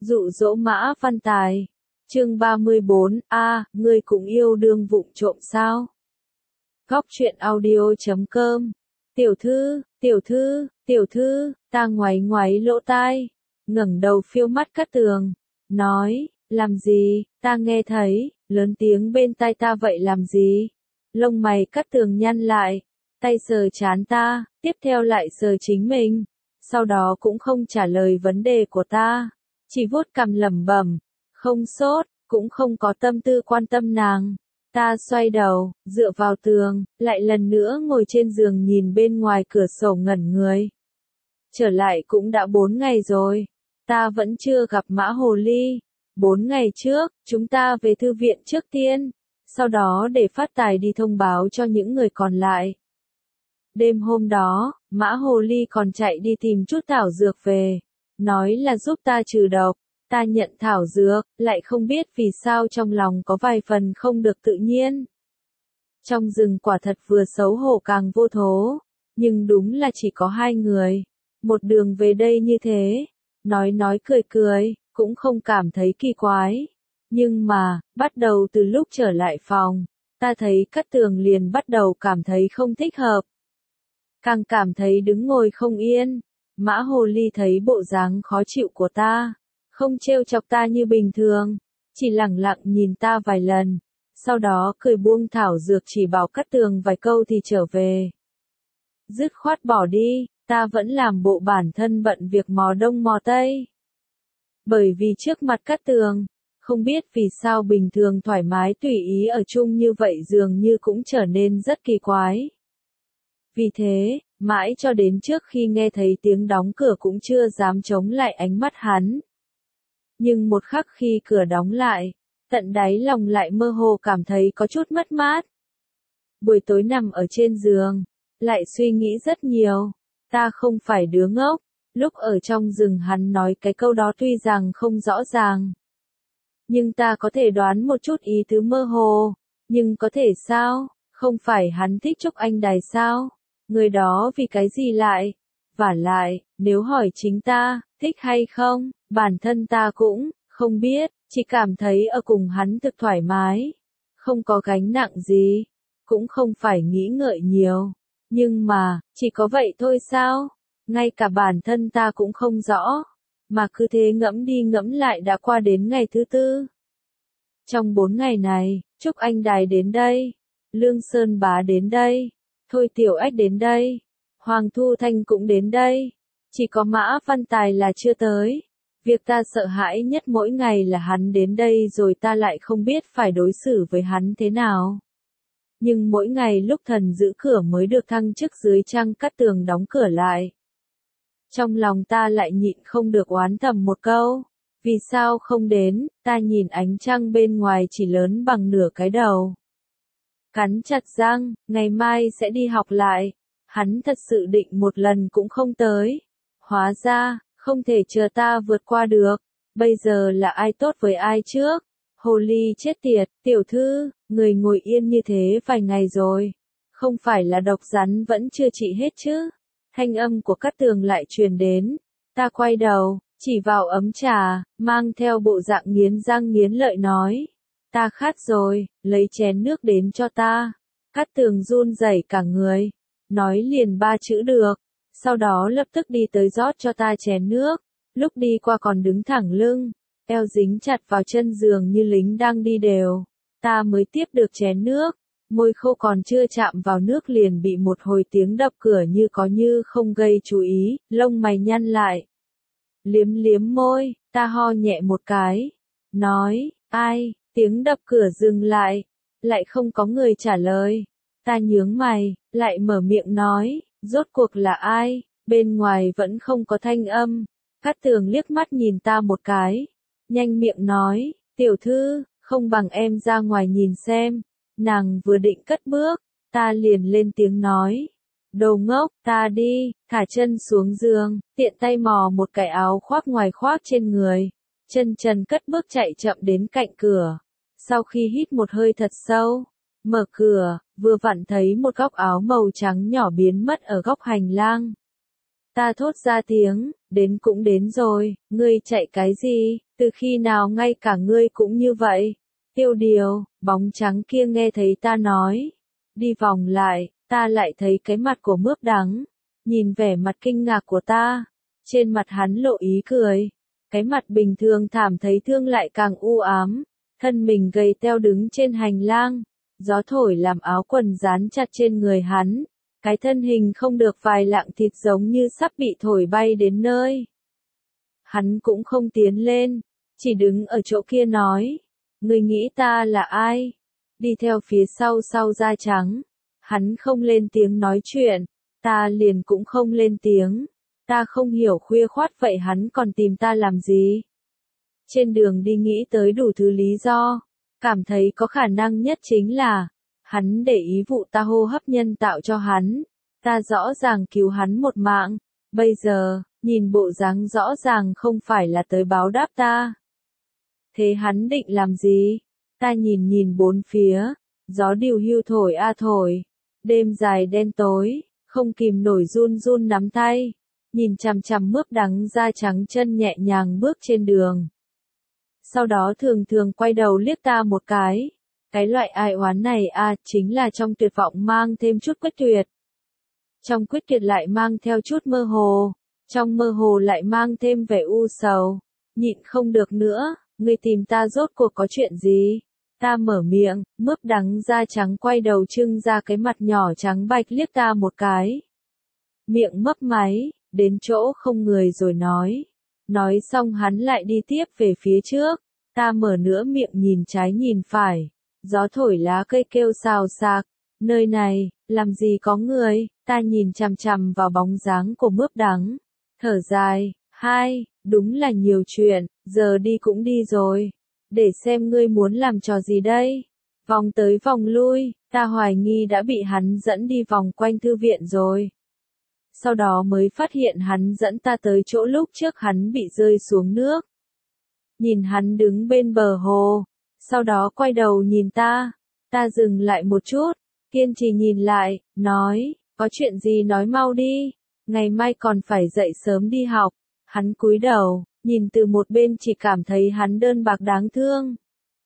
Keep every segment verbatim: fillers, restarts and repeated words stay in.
Dụ dỗ Mã Văn Tài. Chương ba mươi bốn, a, ngươi cũng yêu đương vụng trộm sao? Góc truyện audio chấm com. Tiểu thư, tiểu thư, tiểu thư, ta ngoáy ngoáy lỗ tai, ngẩng đầu phiêu mắt Cát Tường, nói, làm gì, ta nghe thấy, lớn tiếng bên tai ta vậy làm gì? Lông mày Cát Tường nhăn lại, tay sờ trán ta, tiếp theo lại sờ chính mình, sau đó cũng không trả lời vấn đề của ta, chỉ vuốt cằm lẩm bẩm, không sốt, cũng không có tâm tư quan tâm nàng. Ta xoay đầu, dựa vào tường, lại lần nữa ngồi trên giường nhìn bên ngoài cửa sổ ngẩn người. Trở lại cũng đã bốn ngày rồi, ta vẫn chưa gặp Mã Hồ Ly. Bốn ngày trước, chúng ta về thư viện trước tiên, sau đó để phát tài đi thông báo cho những người còn lại. Đêm hôm đó, Mã Hồ Ly còn chạy đi tìm chút thảo dược về, nói là giúp ta trừ độc. Ta nhận thảo dược, lại không biết vì sao trong lòng có vài phần không được tự nhiên. Trong rừng quả thật vừa xấu hổ càng vô thố, nhưng đúng là chỉ có hai người, một đường về đây như thế, nói nói cười cười, cũng không cảm thấy kỳ quái. Nhưng mà, bắt đầu từ lúc trở lại phòng, ta thấy Cát Tường liền bắt đầu cảm thấy không thích hợp. Càng cảm thấy đứng ngồi không yên, Mã Hồ Ly thấy bộ dáng khó chịu của ta. Không trêu chọc ta như bình thường, chỉ lẳng lặng nhìn ta vài lần, sau đó cười buông thảo dược chỉ bảo Cát Tường vài câu thì trở về. Dứt khoát bỏ đi, ta vẫn làm bộ bản thân bận việc mò đông mò tây. Bởi vì trước mặt Cát Tường, không biết vì sao bình thường thoải mái tùy ý ở chung như vậy dường như cũng trở nên rất kỳ quái. Vì thế, mãi cho đến trước khi nghe thấy tiếng đóng cửa cũng chưa dám chống lại ánh mắt hắn. Nhưng một khắc khi cửa đóng lại, tận đáy lòng lại mơ hồ cảm thấy có chút mất mát. Buổi tối nằm ở trên giường, lại suy nghĩ rất nhiều. Ta không phải đứa ngốc, lúc ở trong rừng hắn nói cái câu đó tuy rằng không rõ ràng. Nhưng ta có thể đoán một chút ý tứ mơ hồ, nhưng có thể sao, không phải hắn thích Trúc Anh Đài sao? Người đó vì cái gì lại? Vả lại, nếu hỏi chính ta, thích hay không, bản thân ta cũng không biết, chỉ cảm thấy ở cùng hắn thực thoải mái, không có gánh nặng gì, cũng không phải nghĩ ngợi nhiều. Nhưng mà, chỉ có vậy thôi sao? Ngay cả bản thân ta cũng không rõ, mà cứ thế ngẫm đi ngẫm lại đã qua đến ngày thứ tư. Trong bốn ngày này, Trúc Anh Đài đến đây, Lương Sơn Bá đến đây, Thôi Tiểu Ách đến đây, Hoàng Thu Thanh cũng đến đây, chỉ có Mã Văn Tài là chưa tới. Việc ta sợ hãi nhất mỗi ngày là hắn đến đây rồi ta lại không biết phải đối xử với hắn thế nào. Nhưng mỗi ngày lúc thần giữ cửa mới được thăng chức dưới trăng Cát Tường đóng cửa lại. Trong lòng ta lại nhịn không được oán thầm một câu, vì sao không đến, ta nhìn ánh trăng bên ngoài chỉ lớn bằng nửa cái đầu. Cắn chặt răng, ngày mai sẽ đi học lại, hắn thật sự định một lần cũng không tới. Hóa ra, không thể chờ ta vượt qua được, bây giờ là ai tốt với ai trước? Hồ Ly chết tiệt, tiểu thư, người ngồi yên như thế vài ngày rồi, không phải là độc rắn vẫn chưa trị hết chứ? Thanh âm của Cát Tường lại truyền đến, ta quay đầu, chỉ vào ấm trà, mang theo bộ dạng nghiến răng nghiến lợi nói, ta khát rồi, lấy chén nước đến cho ta. Cát Tường run rẩy cả người, nói liền ba chữ được. Sau đó lập tức đi tới rót cho ta chén nước, lúc đi qua còn đứng thẳng lưng, eo dính chặt vào chân giường như lính đang đi đều. Ta mới tiếp được chén nước, môi khô còn chưa chạm vào nước liền bị một hồi tiếng đập cửa như có như không gây chú ý, lông mày nhăn lại. Liếm liếm môi, ta ho nhẹ một cái, nói, ai, tiếng đập cửa dừng lại, lại không có người trả lời. Ta nhướng mày, lại mở miệng nói. Rốt cuộc là ai? Bên ngoài vẫn không có thanh âm. Cát Tường liếc mắt nhìn ta một cái, nhanh miệng nói, tiểu thư, không bằng em ra ngoài nhìn xem. Nàng vừa định cất bước, ta liền lên tiếng nói, đồ ngốc, ta đi, thả chân xuống giường, tiện tay mò một cái áo khoác ngoài khoác trên người, chân trần cất bước chạy chậm đến cạnh cửa. Sau khi hít một hơi thật sâu, mở cửa, vừa vặn thấy một góc áo màu trắng nhỏ biến mất ở góc hành lang. Ta thốt ra tiếng, đến cũng đến rồi, ngươi chạy cái gì, từ khi nào ngay cả ngươi cũng như vậy. Tiêu điều, bóng trắng kia nghe thấy ta nói. Đi vòng lại, ta lại thấy cái mặt của Mướp Đắng. Nhìn vẻ mặt kinh ngạc của ta. Trên mặt hắn lộ ý cười. Cái mặt bình thường thảm thấy thương lại càng u ám. Thân mình gầy teo đứng trên hành lang. Gió thổi làm áo quần dán chặt trên người hắn. Cái thân hình không được vài lạng thịt giống như sắp bị thổi bay đến nơi. Hắn cũng không tiến lên. Chỉ đứng ở chỗ kia nói. Ngươi nghĩ ta là ai? Đi theo phía sau sau da trắng. Hắn không lên tiếng nói chuyện. Ta liền cũng không lên tiếng. Ta không hiểu khuya khoắt vậy hắn còn tìm ta làm gì? Trên đường đi nghĩ tới đủ thứ lý do. Cảm thấy có khả năng nhất chính là. Hắn để ý vụ ta hô hấp nhân tạo cho hắn. Ta rõ ràng cứu hắn một mạng. Bây giờ, nhìn bộ dáng rõ ràng không phải là tới báo đáp ta. Thế hắn định làm gì? Ta nhìn nhìn bốn phía. Gió điều hưu thổi a thổi. Đêm dài đen tối. Không kìm nổi run run nắm tay. Nhìn chằm chằm Mướp Đắng da trắng chân nhẹ nhàng bước trên đường. Sau đó thường thường quay đầu liếc ta một cái. Cái loại ai oán này à, chính là trong tuyệt vọng mang thêm chút quyết tuyệt. Trong quyết tuyệt lại mang theo chút mơ hồ. Trong mơ hồ lại mang thêm vẻ u sầu. Nhịn không được nữa, ngươi tìm ta rốt cuộc có chuyện gì? Ta mở miệng, Mướp Đắng da trắng quay đầu trưng ra cái mặt nhỏ trắng bạch liếc ta một cái. Miệng mấp máy, đến chỗ không người rồi nói. Nói xong hắn lại đi tiếp về phía trước. Ta mở nữa miệng nhìn trái nhìn phải. Gió thổi lá cây kêu xào xạc. Nơi này, làm gì có người, ta nhìn chằm chằm vào bóng dáng của Mướp Đắng. Thở dài, hai, đúng là nhiều chuyện, giờ đi cũng đi rồi. Để xem ngươi muốn làm trò gì đây. Vòng tới vòng lui, ta hoài nghi đã bị hắn dẫn đi vòng quanh thư viện rồi. Sau đó mới phát hiện hắn dẫn ta tới chỗ lúc trước hắn bị rơi xuống nước. Nhìn hắn đứng bên bờ hồ. Sau đó quay đầu nhìn ta. Ta dừng lại một chút. Kiên trì nhìn lại, nói, có chuyện gì nói mau đi. Ngày mai còn phải dậy sớm đi học. Hắn cúi đầu, nhìn từ một bên chỉ cảm thấy hắn đơn bạc đáng thương.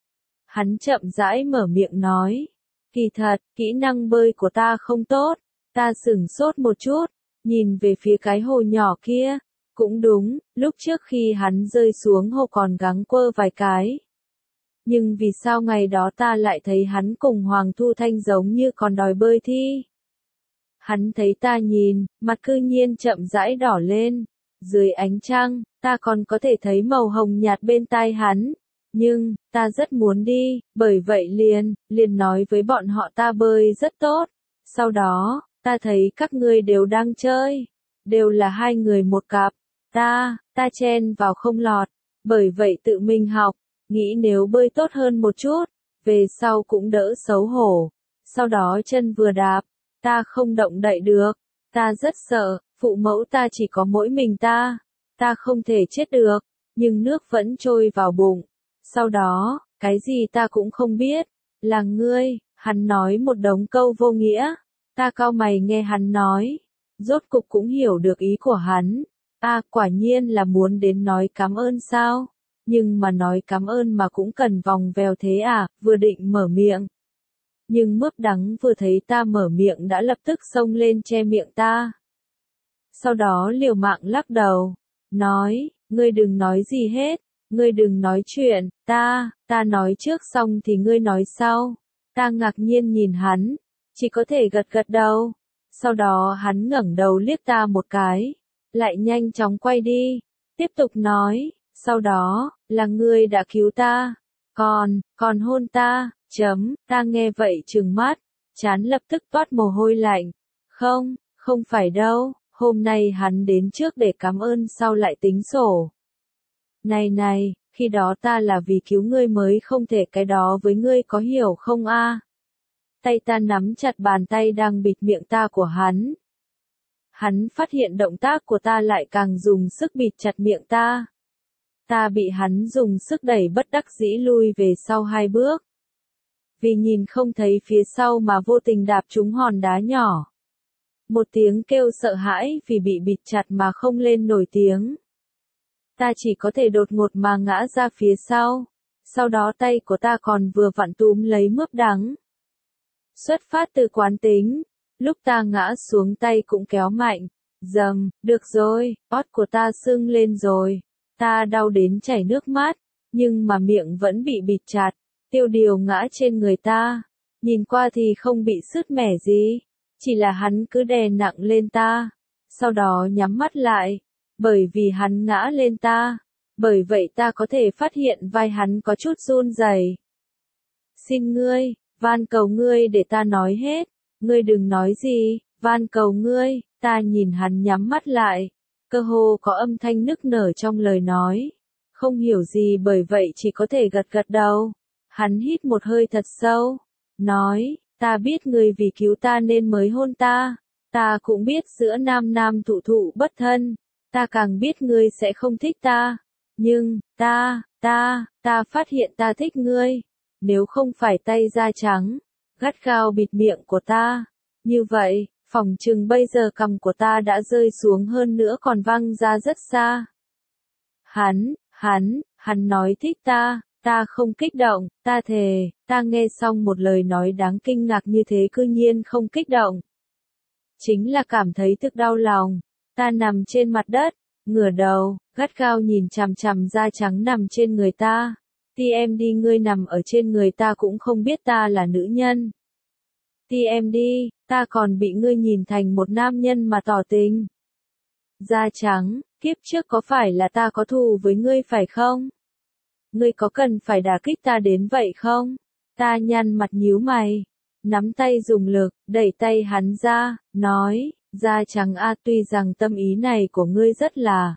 Hắn chậm rãi mở miệng nói. Kỳ thật, kỹ năng bơi của ta không tốt. Ta sửng sốt một chút. Nhìn về phía cái hồ nhỏ kia. Cũng đúng, lúc trước khi hắn rơi xuống hồ còn gắng quơ vài cái. Nhưng vì sao ngày đó ta lại thấy hắn cùng Hoàng Thu Thanh giống như còn đòi bơi thi? Hắn thấy ta nhìn, mặt cư nhiên chậm rãi đỏ lên. Dưới ánh trăng, ta còn có thể thấy màu hồng nhạt bên tai hắn. Nhưng, ta rất muốn đi, bởi vậy liền, liền nói với bọn họ ta bơi rất tốt. Sau đó, ta thấy các ngươi đều đang chơi. Đều là hai người một cặp. Ta, ta chen vào không lọt. Bởi vậy tự mình học. Nghĩ nếu bơi tốt hơn một chút, về sau cũng đỡ xấu hổ. Sau đó chân vừa đạp, ta không động đậy được. Ta rất sợ, phụ mẫu ta chỉ có mỗi mình ta. Ta không thể chết được, nhưng nước vẫn trôi vào bụng. Sau đó, cái gì ta cũng không biết. Là ngươi, hắn nói một đống câu vô nghĩa. Ta cau mày nghe hắn nói. Rốt cục cũng hiểu được ý của hắn. À, quả nhiên là muốn đến nói cảm ơn sao? Nhưng mà nói cảm ơn mà cũng cần vòng vèo thế à, vừa định mở miệng. Nhưng Mướp Đắng vừa thấy ta mở miệng đã lập tức xông lên che miệng ta. Sau đó liều mạng lắc đầu. Nói, ngươi đừng nói gì hết. Ngươi đừng nói chuyện, ta, ta nói trước xong thì ngươi nói sau. Ta ngạc nhiên nhìn hắn. Chỉ có thể gật gật đầu. Sau đó hắn ngẩng đầu liếc ta một cái. Lại nhanh chóng quay đi. Tiếp tục nói. Sau đó, là ngươi đã cứu ta. Còn, còn hôn ta, chấm, ta nghe vậy trừng mắt. Chán lập tức toát mồ hôi lạnh. Không, không phải đâu. Hôm nay hắn đến trước để cảm ơn sau lại tính sổ. Này này, khi đó ta là vì cứu ngươi mới không thể cái đó với ngươi có hiểu không a? Tay ta nắm chặt bàn tay đang bịt miệng ta của hắn. Hắn phát hiện động tác của ta lại càng dùng sức bịt chặt miệng ta. Ta bị hắn dùng sức đẩy bất đắc dĩ lui về sau hai bước. Vì nhìn không thấy phía sau mà vô tình đạp trúng hòn đá nhỏ. Một tiếng kêu sợ hãi vì bị bịt chặt mà không lên nổi tiếng. Ta chỉ có thể đột ngột mà ngã ra phía sau. Sau đó tay của ta còn vừa vặn túm lấy mướp đắng. Xuất phát từ quán tính, lúc ta ngã xuống tay cũng kéo mạnh. Dầm, được rồi, ót của ta sưng lên rồi. Ta đau đến chảy nước mắt, nhưng mà miệng vẫn bị bịt chặt. Tiêu Điều ngã trên người ta, nhìn qua thì không bị sứt mẻ gì, chỉ là hắn cứ đè nặng lên ta, sau đó nhắm mắt lại, bởi vì hắn ngã lên ta, bởi vậy ta có thể phát hiện vai hắn có chút run rẩy. Xin ngươi, van cầu ngươi để ta nói hết, ngươi đừng nói gì, van cầu ngươi, ta nhìn hắn nhắm mắt lại, cơ hồ có âm thanh nức nở trong lời nói, không hiểu gì bởi vậy chỉ có thể gật gật đầu. Hắn hít một hơi thật sâu, nói, ta biết ngươi vì cứu ta nên mới hôn ta, ta cũng biết giữa nam nam thụ thụ bất thân, ta càng biết ngươi sẽ không thích ta, nhưng, ta, ta, ta phát hiện ta thích ngươi, nếu không phải tay da trắng, gắt gao bịt miệng của ta, như vậy, phỏng chừng bây giờ cằm của ta đã rơi xuống hơn nữa còn văng ra rất xa. Hắn, hắn, hắn nói thích ta. Ta không kích động, ta thề, ta nghe xong một lời nói đáng kinh ngạc như thế cư nhiên không kích động. Chính là cảm thấy thực đau lòng, ta nằm trên mặt đất, ngửa đầu, gắt gao nhìn chằm chằm da trắng nằm trên người ta. Ti em đi ngươi nằm ở trên người ta cũng không biết ta là nữ nhân. Ti em đi, ta còn bị ngươi nhìn thành một nam nhân mà tỏ tình. Da trắng, kiếp trước có phải là ta có thù với ngươi phải không? Ngươi có cần phải đả kích ta đến vậy không? Ta nhăn mặt nhíu mày, nắm tay dùng lực, đẩy tay hắn ra, nói, da trắng a tuy rằng tâm ý này của ngươi rất là,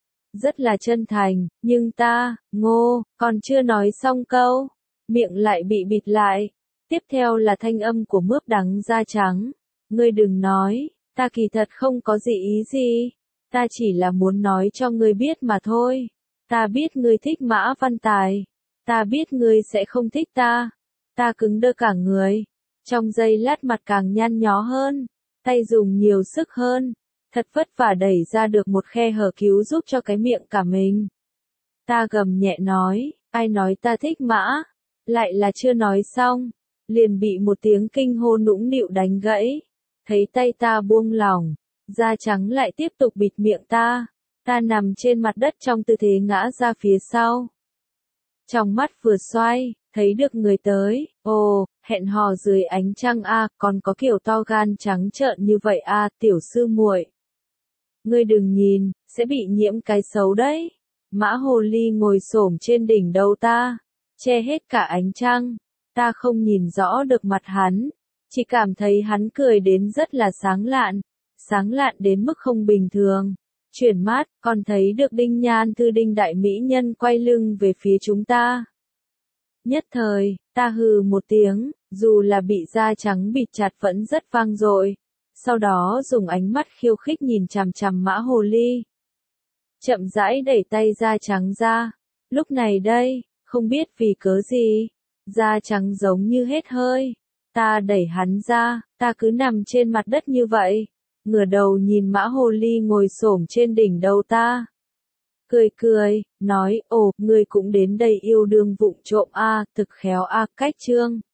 rất là chân thành, nhưng ta, ngô, còn chưa nói xong câu, miệng lại bị bịt lại. Tiếp theo là thanh âm của mướp đắng da trắng, ngươi đừng nói, ta kỳ thật không có gì ý gì, ta chỉ là muốn nói cho ngươi biết mà thôi. Ta biết ngươi thích Mã Văn Tài. Ta biết ngươi sẽ không thích ta. Ta cứng đơ cả người. Trong giây lát mặt càng nhăn nhó hơn. Tay dùng nhiều sức hơn. Thật vất vả đẩy ra được một khe hở cứu giúp cho cái miệng cả mình. Ta gầm nhẹ nói, ai nói ta thích Mã? Lại là chưa nói xong. Liền bị một tiếng kinh hô nũng nịu đánh gãy. Thấy tay ta buông lỏng. Da trắng lại tiếp tục bịt miệng ta. Ta nằm trên mặt đất trong tư thế ngã ra phía sau. Trong mắt vừa xoay, thấy được người tới, ồ, hẹn hò dưới ánh trăng a, còn có kiểu to gan trắng trợn như vậy a, tiểu sư muội. Ngươi đừng nhìn, sẽ bị nhiễm cái xấu đấy. Mã hồ ly ngồi xổm trên đỉnh đầu ta, che hết cả ánh trăng. Ta không nhìn rõ được mặt hắn, chỉ cảm thấy hắn cười đến rất là sáng lạn, sáng lạn đến mức không bình thường. Chuyển mắt, còn thấy được Đinh Nhan Thư Đinh đại mỹ nhân quay lưng về phía chúng ta. Nhất thời, ta hừ một tiếng, dù là bị da trắng bịt chặt vẫn rất vang dội. Sau đó dùng ánh mắt khiêu khích nhìn chằm chằm Mã hồ ly. Chậm rãi đẩy tay da trắng ra. Lúc này đây, không biết vì cớ gì, da trắng giống như hết hơi. Ta đẩy hắn ra, ta cứ nằm trên mặt đất như vậy. Ngửa đầu nhìn Mã hồ ly ngồi xổm trên đỉnh đầu ta. Cười cười, nói, ồ, ngươi cũng đến đây yêu đương vụng trộm a, thực khéo a, cách trương.